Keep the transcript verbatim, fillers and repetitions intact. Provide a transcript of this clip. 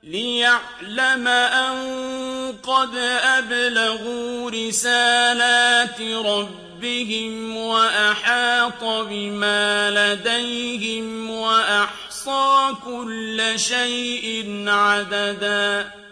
لِّيَعْلَمَ أَن قَدْ أَبْلَغُوا رِسَالَاتِ رَبِّهِمْ وَأَحَاطَ بِمَا لَدَيْهِمْ وَأَحْصَىٰ كُلَّ شَيْءٍ عَدَدًا